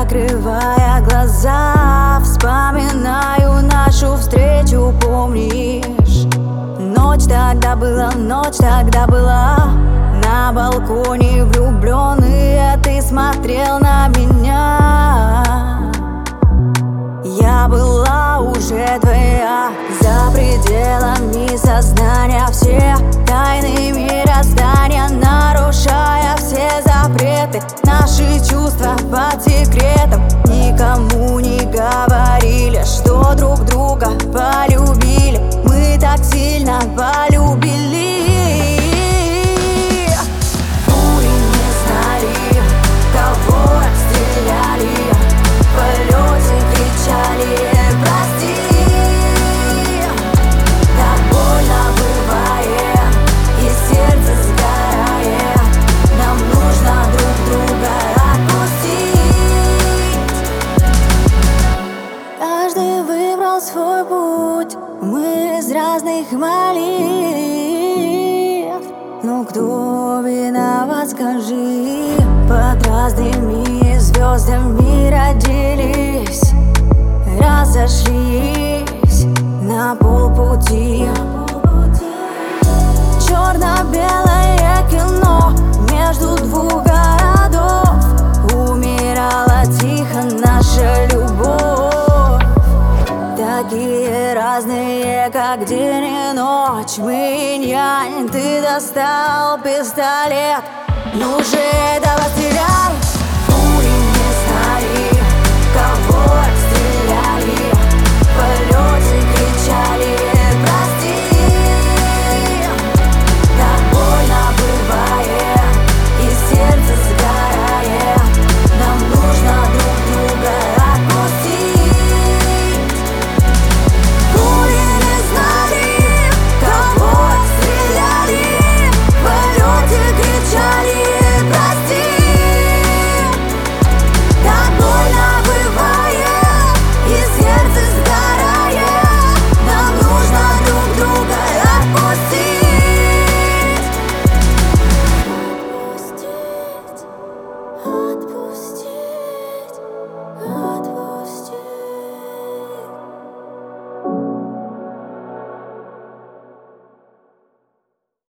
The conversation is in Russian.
закрывая глаза, вспоминаю нашу встречу, помнишь? Ночь тогда была, на балконе влюбленные, ты смотрел на меня. Я была уже твоя, за пределами сознания, все тайны мироздания, нарушая все запреты. Наши чувства под секретом, никому не говорили, что друг друга полюбили. Мы так сильно полюбили. Пули не знали, кого стреляли, в полете кричали «Прости». Так больно бывает, и сердце сгорает. Нам нужно друг друга отпустить. Каждый выбрал свой путь, мы из разных молитв. Ну кто виноват, скажи? Под разными звездами родились, разошлись на полпути. Черно-белое кино между двух городов, умирала тихо наша любовь. Такие разные, как день и ночь, мы инь-янь. Ты достал пистолет, ну же, давай стреляй.